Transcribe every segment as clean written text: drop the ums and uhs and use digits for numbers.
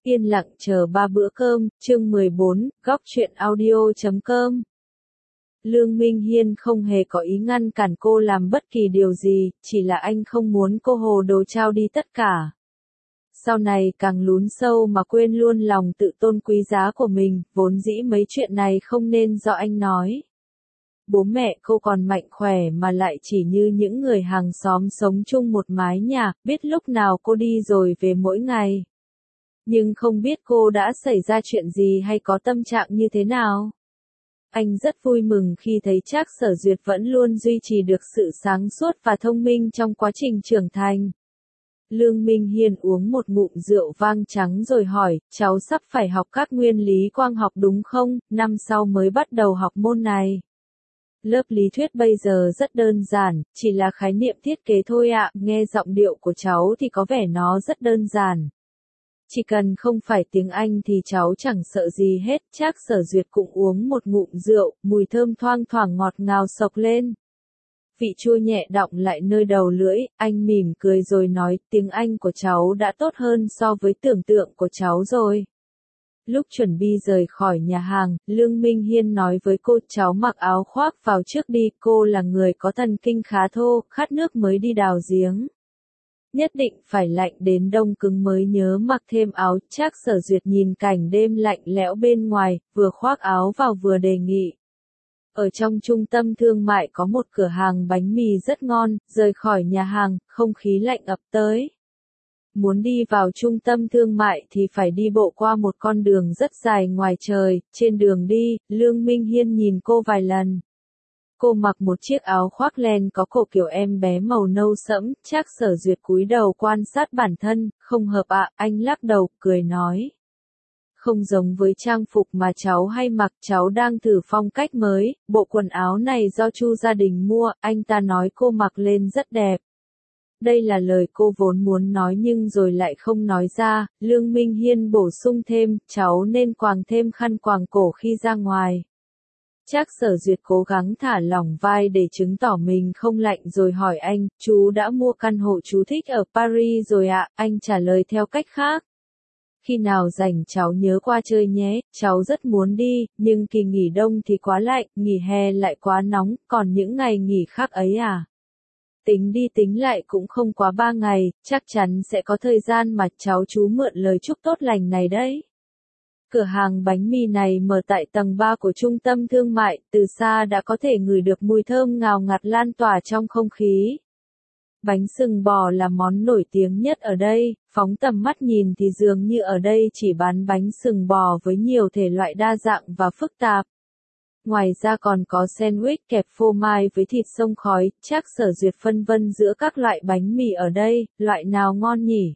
Yên lặng chờ 3 bữa cơm, chương 14, góc truyện audio.com. Lương Minh Hiên không hề có ý ngăn cản cô làm bất kỳ điều gì, chỉ là anh không muốn cô hồ đồ trao đi tất cả. Sau này càng lún sâu mà quên luôn lòng tự tôn quý giá của mình, vốn dĩ mấy chuyện này không nên do anh nói. Bố mẹ cô còn mạnh khỏe mà lại chỉ như những người hàng xóm sống chung một mái nhà, biết lúc nào cô đi rồi về mỗi ngày. Nhưng không biết cô đã xảy ra chuyện gì hay có tâm trạng như thế nào. Anh rất vui mừng khi thấy Trác Sở Duyệt vẫn luôn duy trì được sự sáng suốt và thông minh trong quá trình trưởng thành. Lương Minh Hiên uống một ngụm rượu vang trắng rồi hỏi, cháu sắp phải học các nguyên lý quang học đúng không, năm sau mới bắt đầu học môn này. Lớp lý thuyết bây giờ rất đơn giản, chỉ là khái niệm thiết kế thôi ạ, nghe giọng điệu của cháu thì có vẻ nó rất đơn giản. Chỉ cần không phải tiếng Anh thì cháu chẳng sợ gì hết. Trác Sở Duyệt cũng uống một ngụm rượu, mùi thơm thoang thoảng ngọt ngào xộc lên. Vị chua nhẹ đọng lại nơi đầu lưỡi, anh mỉm cười rồi nói, tiếng Anh của cháu đã tốt hơn so với tưởng tượng của cháu rồi. Lúc chuẩn bị rời khỏi nhà hàng, Lương Minh Hiên nói với cô, cháu mặc áo khoác vào trước đi, cô là người có thần kinh khá thô, khát nước mới đi đào giếng. Nhất định phải lạnh đến đông cứng mới nhớ mặc thêm áo. Trác Sở Duyệt nhìn cảnh đêm lạnh lẽo bên ngoài, vừa khoác áo vào vừa đề nghị. Ở trong trung tâm thương mại có một cửa hàng bánh mì rất ngon, rời khỏi nhà hàng, không khí lạnh ập tới. Muốn đi vào trung tâm thương mại thì phải đi bộ qua một con đường rất dài ngoài trời, trên đường đi, Lương Minh Hiên nhìn cô vài lần. Cô mặc một chiếc áo khoác len có cổ kiểu em bé màu nâu sẫm. Trác Sở Duyệt cúi đầu quan sát bản thân, không hợp ạ, anh lắc đầu, cười nói. Không giống với trang phục mà cháu hay mặc, cháu đang thử phong cách mới, bộ quần áo này do Chu gia đình mua, anh ta nói cô mặc lên rất đẹp. Đây là lời cô vốn muốn nói nhưng rồi lại không nói ra. Lương Minh Hiên bổ sung thêm, cháu nên quàng thêm khăn quàng cổ khi ra ngoài. Trác Sở Duyệt cố gắng thả lỏng vai để chứng tỏ mình không lạnh rồi hỏi anh, chú đã mua căn hộ chú thích ở Paris rồi ạ, anh trả lời theo cách khác. Khi nào rảnh cháu nhớ qua chơi nhé, cháu rất muốn đi, nhưng kỳ nghỉ đông thì quá lạnh, nghỉ hè lại quá nóng, còn những ngày nghỉ khác ấy à? Tính đi tính lại cũng không quá 3 ngày, chắc chắn sẽ có thời gian mà cháu chú mượn lời chúc tốt lành này đấy. Cửa hàng bánh mì này mở tại tầng 3 của trung tâm thương mại, từ xa đã có thể ngửi được mùi thơm ngào ngạt lan tỏa trong không khí. Bánh sừng bò là món nổi tiếng nhất ở đây, phóng tầm mắt nhìn thì dường như ở đây chỉ bán bánh sừng bò với nhiều thể loại đa dạng và phức tạp. Ngoài ra còn có sandwich kẹp phô mai với thịt xông khói. Trác Sở Duyệt phân vân giữa các loại bánh mì ở đây, loại nào ngon nhỉ?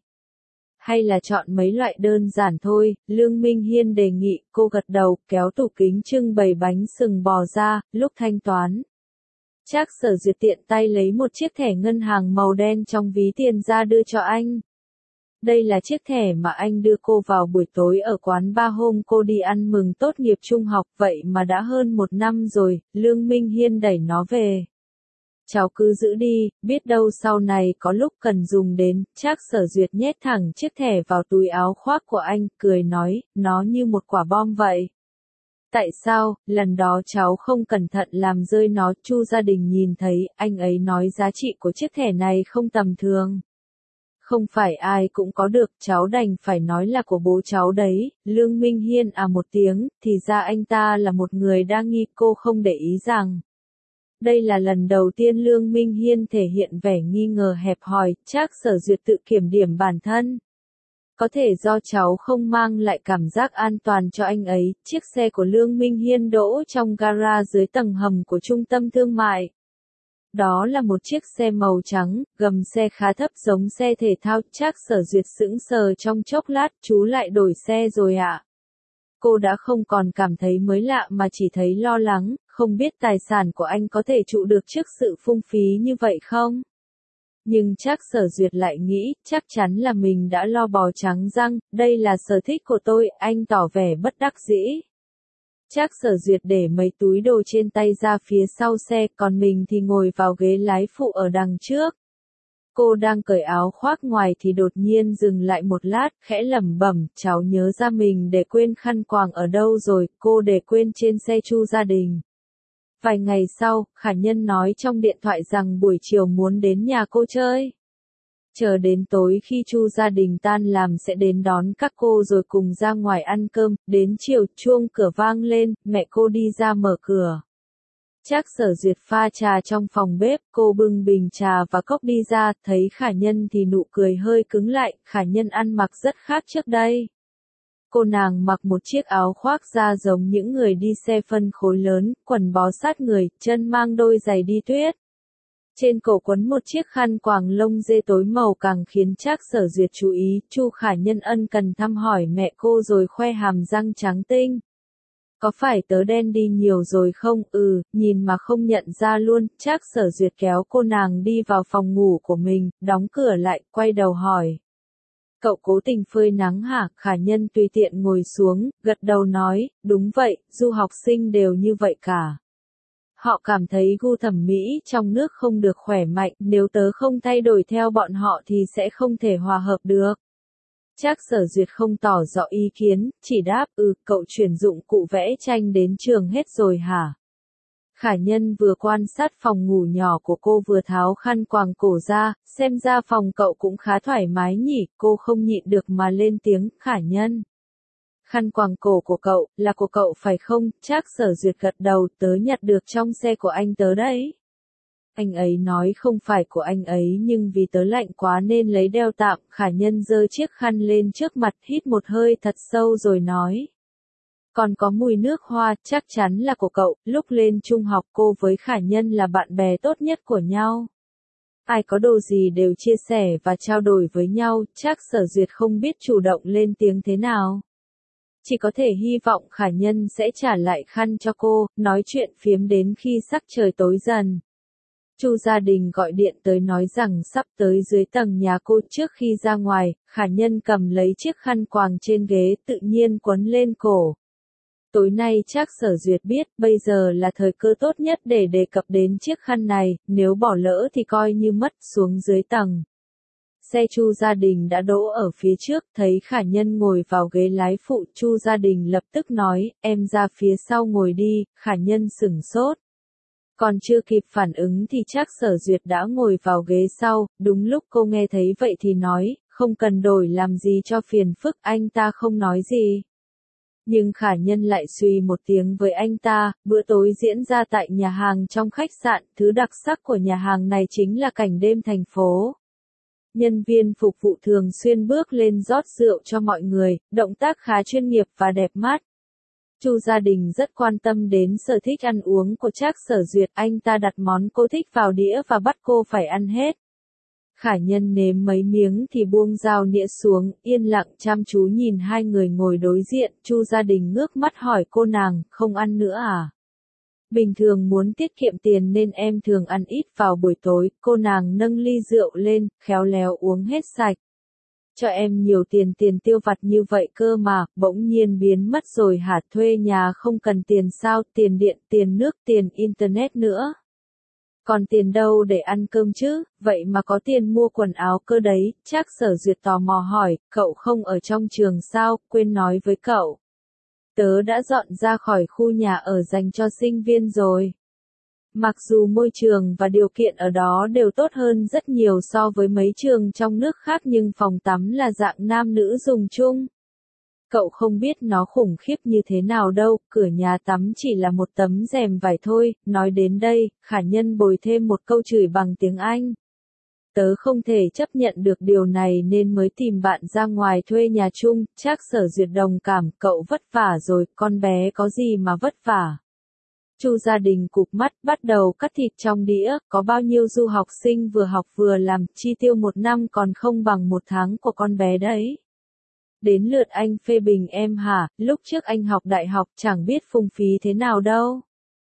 Hay là chọn mấy loại đơn giản thôi, Lương Minh Hiên đề nghị. Cô gật đầu, kéo tủ kính trưng bày bánh sừng bò ra, lúc thanh toán. Trác Sở Duyệt tiện tay lấy một chiếc thẻ ngân hàng màu đen trong ví tiền ra đưa cho anh. Đây là chiếc thẻ mà anh đưa cô vào buổi tối ở quán bar hôm cô đi ăn mừng tốt nghiệp trung học, vậy mà đã hơn 1 năm rồi. Lương Minh Hiên đẩy nó về. Cháu cứ giữ đi, biết đâu sau này có lúc cần dùng đến. Trác Sở Duyệt nhét thẳng chiếc thẻ vào túi áo khoác của anh, cười nói, nó như một quả bom vậy. Tại sao, lần đó cháu không cẩn thận làm rơi nó, Chu gia đình nhìn thấy, anh ấy nói giá trị của chiếc thẻ này không tầm thường. Không phải ai cũng có được, cháu đành phải nói là của bố cháu đấy. Lương Minh Hiên à một tiếng, thì ra anh ta là một người đa nghi. Cô không để ý rằng đây là lần đầu tiên Lương Minh Hiên thể hiện vẻ nghi ngờ hẹp hòi. Trác Sở Duyệt tự kiểm điểm bản thân. Có thể do cháu không mang lại cảm giác an toàn cho anh ấy. Chiếc xe của Lương Minh Hiên đỗ trong gara dưới tầng hầm của trung tâm thương mại. Đó là một chiếc xe màu trắng, gầm xe khá thấp giống xe thể thao. Trác Sở Duyệt sững sờ trong chốc lát, chú lại đổi xe rồi ạ? Cô đã không còn cảm thấy mới lạ mà chỉ thấy lo lắng, không biết tài sản của anh có thể trụ được trước sự phung phí như vậy không? Nhưng Trác Sở Duyệt lại nghĩ, chắc chắn là mình đã lo bò trắng răng, đây là sở thích của tôi, anh tỏ vẻ bất đắc dĩ. Trác Sở Duyệt để mấy túi đồ trên tay ra phía sau xe, còn mình thì ngồi vào ghế lái phụ ở đằng trước. Cô đang cởi áo khoác ngoài thì đột nhiên dừng lại một lát, khẽ lẩm bẩm, cháu nhớ ra mình để quên khăn quàng ở đâu rồi, cô để quên trên xe Chu Gia Đình. Vài ngày sau, Khả Nhân nói trong điện thoại rằng buổi chiều muốn đến nhà cô chơi. Chờ đến tối khi Chu Gia Đình tan làm sẽ đến đón các cô rồi cùng ra ngoài ăn cơm, đến chiều chuông cửa vang lên, mẹ cô đi ra mở cửa. Trác Sở Duyệt pha trà trong phòng bếp, cô bưng bình trà và cốc đi ra, thấy Khả Nhân thì nụ cười hơi cứng lại, Khả Nhân ăn mặc rất khác trước đây. Cô nàng mặc một chiếc áo khoác da giống những người đi xe phân khối lớn, quần bó sát người, chân mang đôi giày đi tuyết. Trên cổ quấn một chiếc khăn quàng lông dê tối màu càng khiến Trác Sở Duyệt chú ý, Chu Khả Nhân ân cần thăm hỏi mẹ cô rồi khoe hàm răng trắng tinh. Có phải tớ đen đi nhiều rồi không? Nhìn mà không nhận ra luôn, Trác Sở Duyệt kéo cô nàng đi vào phòng ngủ của mình, đóng cửa lại, quay đầu hỏi. Cậu cố tình phơi nắng hả? Khả Nhân tùy tiện ngồi xuống, gật đầu nói, đúng vậy, du học sinh đều như vậy cả. Họ cảm thấy gu thẩm mỹ trong nước không được khỏe mạnh, nếu tớ không thay đổi theo bọn họ thì sẽ không thể hòa hợp được. Trác Sở Duyệt không tỏ rõ ý kiến, chỉ đáp, cậu chuyển dụng cụ vẽ tranh đến trường hết rồi hả? Khả Nhân vừa quan sát phòng ngủ nhỏ của cô vừa tháo khăn quàng cổ ra, xem ra phòng cậu cũng khá thoải mái nhỉ, cô không nhịn được mà lên tiếng, Khả Nhân. Khăn quàng cổ của cậu, là của cậu phải không? Trác Sở Duyệt gật đầu, tớ nhặt được trong xe của anh tớ đấy. Anh ấy nói không phải của anh ấy nhưng vì tớ lạnh quá nên lấy đeo tạm, Khả Nhân giơ chiếc khăn lên trước mặt, hít một hơi thật sâu rồi nói. Còn có mùi nước hoa, chắc chắn là của cậu, lúc lên trung học cô với Khả Nhân là bạn bè tốt nhất của nhau. Ai có đồ gì đều chia sẻ và trao đổi với nhau, Trác Sở Duyệt không biết chủ động lên tiếng thế nào. Chỉ có thể hy vọng Khả Nhân sẽ trả lại khăn cho cô, nói chuyện phiếm đến khi sắc trời tối dần. Chu Gia Đình gọi điện tới nói rằng sắp tới dưới tầng nhà cô, trước khi ra ngoài, Khả Nhân cầm lấy chiếc khăn quàng trên ghế tự nhiên quấn lên cổ. Tối nay Trác Sở Duyệt biết bây giờ là thời cơ tốt nhất để đề cập đến chiếc khăn này, nếu bỏ lỡ thì coi như mất, xuống dưới tầng. Xe Chu Gia Đình đã đỗ ở phía trước, thấy Khả Nhân ngồi vào ghế lái phụ, Chu Gia Đình lập tức nói, em ra phía sau ngồi đi, Khả Nhân sửng sốt. Còn chưa kịp phản ứng thì Trác Sở Duyệt đã ngồi vào ghế sau, đúng lúc cô nghe thấy vậy thì nói, không cần đổi làm gì cho phiền phức, anh ta không nói gì. Nhưng Khả Nhân lại suy một tiếng với anh ta, bữa tối diễn ra tại nhà hàng trong khách sạn, thứ đặc sắc của nhà hàng này chính là cảnh đêm thành phố. Nhân viên phục vụ thường xuyên bước lên rót rượu cho mọi người, động tác khá chuyên nghiệp và đẹp mắt. Chu Gia Đình rất quan tâm đến sở thích ăn uống của Trác Sở Duyệt, anh ta đặt món cô thích vào đĩa và bắt cô phải ăn hết. Khả Nhân nếm mấy miếng thì buông dao nĩa xuống, yên lặng chăm chú nhìn hai người ngồi đối diện, Chu Gia Đình ngước mắt hỏi cô nàng, không ăn nữa à? Bình thường muốn tiết kiệm tiền nên em thường ăn ít vào buổi tối, cô nàng nâng ly rượu lên, khéo léo uống hết sạch. Cho em nhiều tiền tiêu vặt như vậy cơ mà, bỗng nhiên biến mất rồi hả? Thuê nhà không cần tiền sao, tiền điện, tiền nước, tiền internet nữa. Còn tiền đâu để ăn cơm chứ, vậy mà có tiền mua quần áo cơ đấy. Trác Sở Duyệt tò mò hỏi, cậu không ở trong trường sao, quên nói với cậu. Tớ đã dọn ra khỏi khu nhà ở dành cho sinh viên rồi. Mặc dù môi trường và điều kiện ở đó đều tốt hơn rất nhiều so với mấy trường trong nước khác nhưng phòng tắm là dạng nam nữ dùng chung. Cậu không biết nó khủng khiếp như thế nào đâu, cửa nhà tắm chỉ là một tấm rèm vải thôi. Nói đến đây, Khả Nhân bồi thêm một câu chửi bằng tiếng Anh. Tớ không thể chấp nhận được điều này nên mới tìm bạn ra ngoài thuê nhà chung. Trác Sở Duyệt đồng cảm, cậu vất vả rồi, con bé có gì mà vất vả. Chu Gia Đình cụp mắt, bắt đầu cắt thịt trong đĩa, có bao nhiêu du học sinh vừa học vừa làm, chi tiêu một năm còn không bằng một tháng của con bé đấy. Đến lượt anh phê bình em hả, lúc trước anh học đại học chẳng biết phung phí thế nào đâu.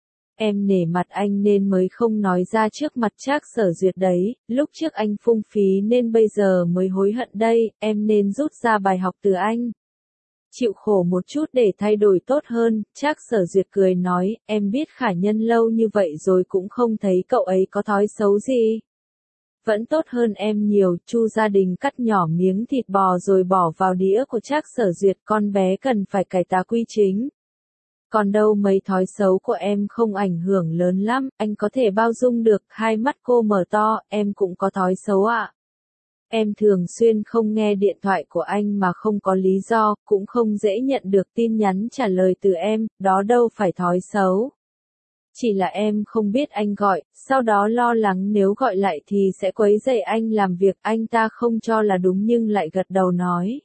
Em nể mặt anh nên mới không nói ra trước mặt Trác Sở Duyệt đấy, lúc trước anh phung phí nên bây giờ mới hối hận đây, em nên rút ra bài học từ anh. Chịu khổ một chút để thay đổi tốt hơn, Trác Sở Duyệt cười nói, em biết Khả Nhân lâu như vậy rồi cũng không thấy cậu ấy có thói xấu gì. Vẫn tốt hơn em nhiều, Chu Gia Đình cắt nhỏ miếng thịt bò rồi bỏ vào đĩa của Trác Sở Duyệt, con bé cần phải cải tá quy chính. Còn đâu mấy thói xấu của em không ảnh hưởng lớn lắm, anh có thể bao dung được, hai mắt cô mở to, em cũng có thói xấu ạ. Em thường xuyên không nghe điện thoại của anh mà không có lý do, cũng không dễ nhận được tin nhắn trả lời từ em, đó đâu phải thói xấu. Chỉ là em không biết anh gọi, sau đó lo lắng nếu gọi lại thì sẽ quấy rầy anh làm việc, anh ta không cho là đúng nhưng lại gật đầu nói.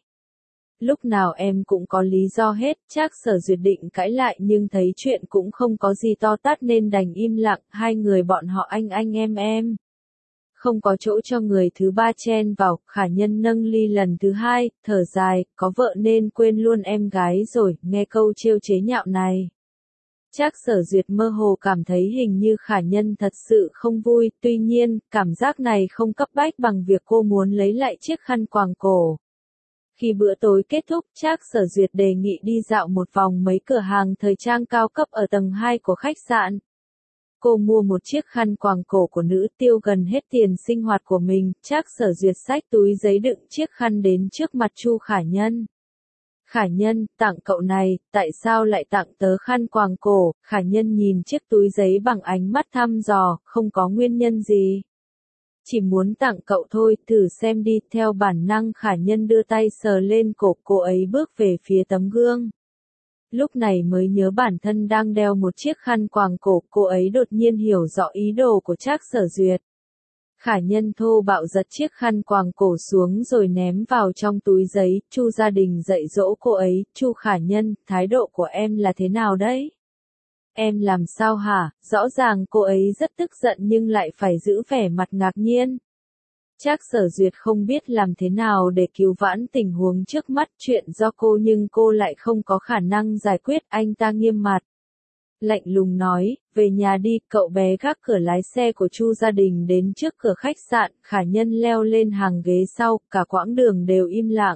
Lúc nào em cũng có lý do hết, Trác Sở Duyệt định cãi lại nhưng thấy chuyện cũng không có gì to tát nên đành im lặng, hai người bọn họ anh em. Không có chỗ cho người thứ ba chen vào, Khả Nhân nâng ly lần thứ hai, thở dài, có vợ nên quên luôn em gái rồi, nghe câu trêu chế nhạo này. Trác Sở Duyệt mơ hồ cảm thấy hình như Khả Nhân thật sự không vui, tuy nhiên, cảm giác này không cấp bách bằng việc cô muốn lấy lại chiếc khăn quàng cổ. Khi bữa tối kết thúc, Trác Sở Duyệt đề nghị đi dạo một vòng mấy cửa hàng thời trang cao cấp ở tầng 2 của khách sạn. Cô mua một chiếc khăn quàng cổ của nữ tiêu gần hết tiền sinh hoạt của mình, Trác Sở Duyệt xách túi giấy đựng chiếc khăn đến trước mặt Chu Khả Nhân. Khả Nhân, tặng cậu này, tại sao lại tặng tớ khăn quàng cổ? Khả Nhân nhìn chiếc túi giấy bằng ánh mắt thăm dò, không có nguyên nhân gì. Chỉ muốn tặng cậu thôi, thử xem đi, theo bản năng Khả Nhân đưa tay sờ lên cổ, cô ấy bước về phía tấm gương. Lúc này mới nhớ bản thân đang đeo một chiếc khăn quàng cổ, cô ấy đột nhiên hiểu rõ ý đồ của Trác Sở Duyệt. Khả Nhân thô bạo giật chiếc khăn quàng cổ xuống rồi ném vào trong túi giấy, Chu Gia Đình dạy dỗ cô ấy, Chu Khả Nhân, thái độ của em là thế nào đấy? Em làm sao hả? Rõ ràng cô ấy rất tức giận nhưng lại phải giữ vẻ mặt ngạc nhiên. Trác Sở Duyệt không biết làm thế nào để cứu vãn tình huống trước mắt, chuyện do cô nhưng cô lại không có khả năng giải quyết, anh ta nghiêm mặt. Lạnh lùng nói, về nhà đi, cậu bé gác cửa lái xe của Chu Gia Đình đến trước cửa khách sạn, Khả Nhân leo lên hàng ghế sau, cả quãng đường đều im lặng.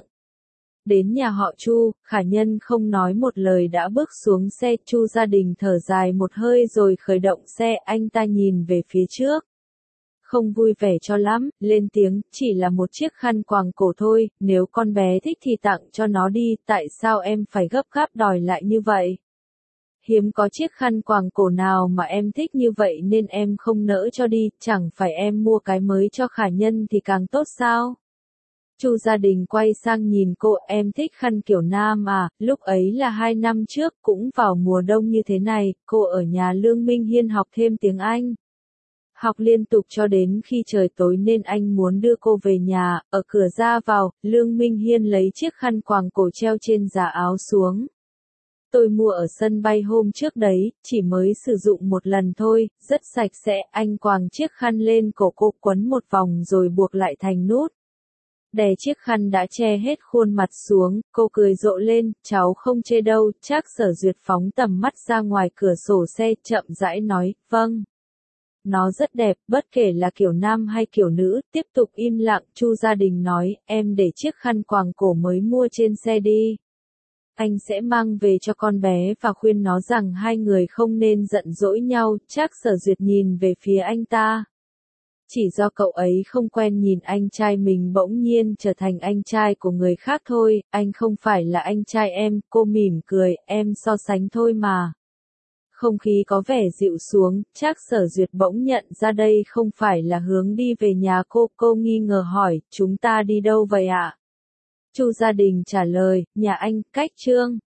Đến nhà họ Chu, Khả Nhân không nói một lời đã bước xuống xe, Chu Gia Đình thở dài một hơi rồi khởi động xe, anh ta nhìn về phía trước. Không vui vẻ cho lắm, lên tiếng, chỉ là một chiếc khăn quàng cổ thôi, nếu con bé thích thì tặng cho nó đi, tại sao em phải gấp gáp đòi lại như vậy? Hiếm có chiếc khăn quàng cổ nào mà em thích như vậy nên em không nỡ cho đi, chẳng phải em mua cái mới cho Khả Nhân thì càng tốt sao? Chu Gia Đình quay sang nhìn cô, em thích khăn kiểu nam à, lúc ấy là 2 năm trước, cũng vào mùa đông như thế này, cô ở nhà Lương Minh Hiên học thêm tiếng Anh. Học liên tục cho đến khi trời tối nên anh muốn đưa cô về nhà, ở cửa ra vào, Lương Minh Hiên lấy chiếc khăn quàng cổ treo trên giá áo xuống. Tôi mua ở sân bay hôm trước đấy, chỉ mới sử dụng một lần thôi, rất sạch sẽ, anh quàng chiếc khăn lên cổ cô quấn một vòng rồi buộc lại thành nút. Đè chiếc khăn đã che hết khuôn mặt xuống, cô cười rộ lên, cháu không chê đâu, Trác Sở Duyệt phóng tầm mắt ra ngoài cửa sổ xe, chậm rãi nói, vâng. Nó rất đẹp, bất kể là kiểu nam hay kiểu nữ, tiếp tục im lặng, Chu Gia Đình nói, em để chiếc khăn quàng cổ mới mua trên xe đi. Anh sẽ mang về cho con bé và khuyên nó rằng hai người không nên giận dỗi nhau, Trác Sở Duyệt nhìn về phía anh ta. Chỉ do cậu ấy không quen nhìn anh trai mình bỗng nhiên trở thành anh trai của người khác thôi, anh không phải là anh trai em, cô mỉm cười, em so sánh thôi mà. Không khí có vẻ dịu xuống, Trác Sở Duyệt bỗng nhận ra đây không phải là hướng đi về nhà cô nghi ngờ hỏi, chúng ta đi đâu vậy ạ? Chu Gia Đình trả lời, nhà anh, cách Trương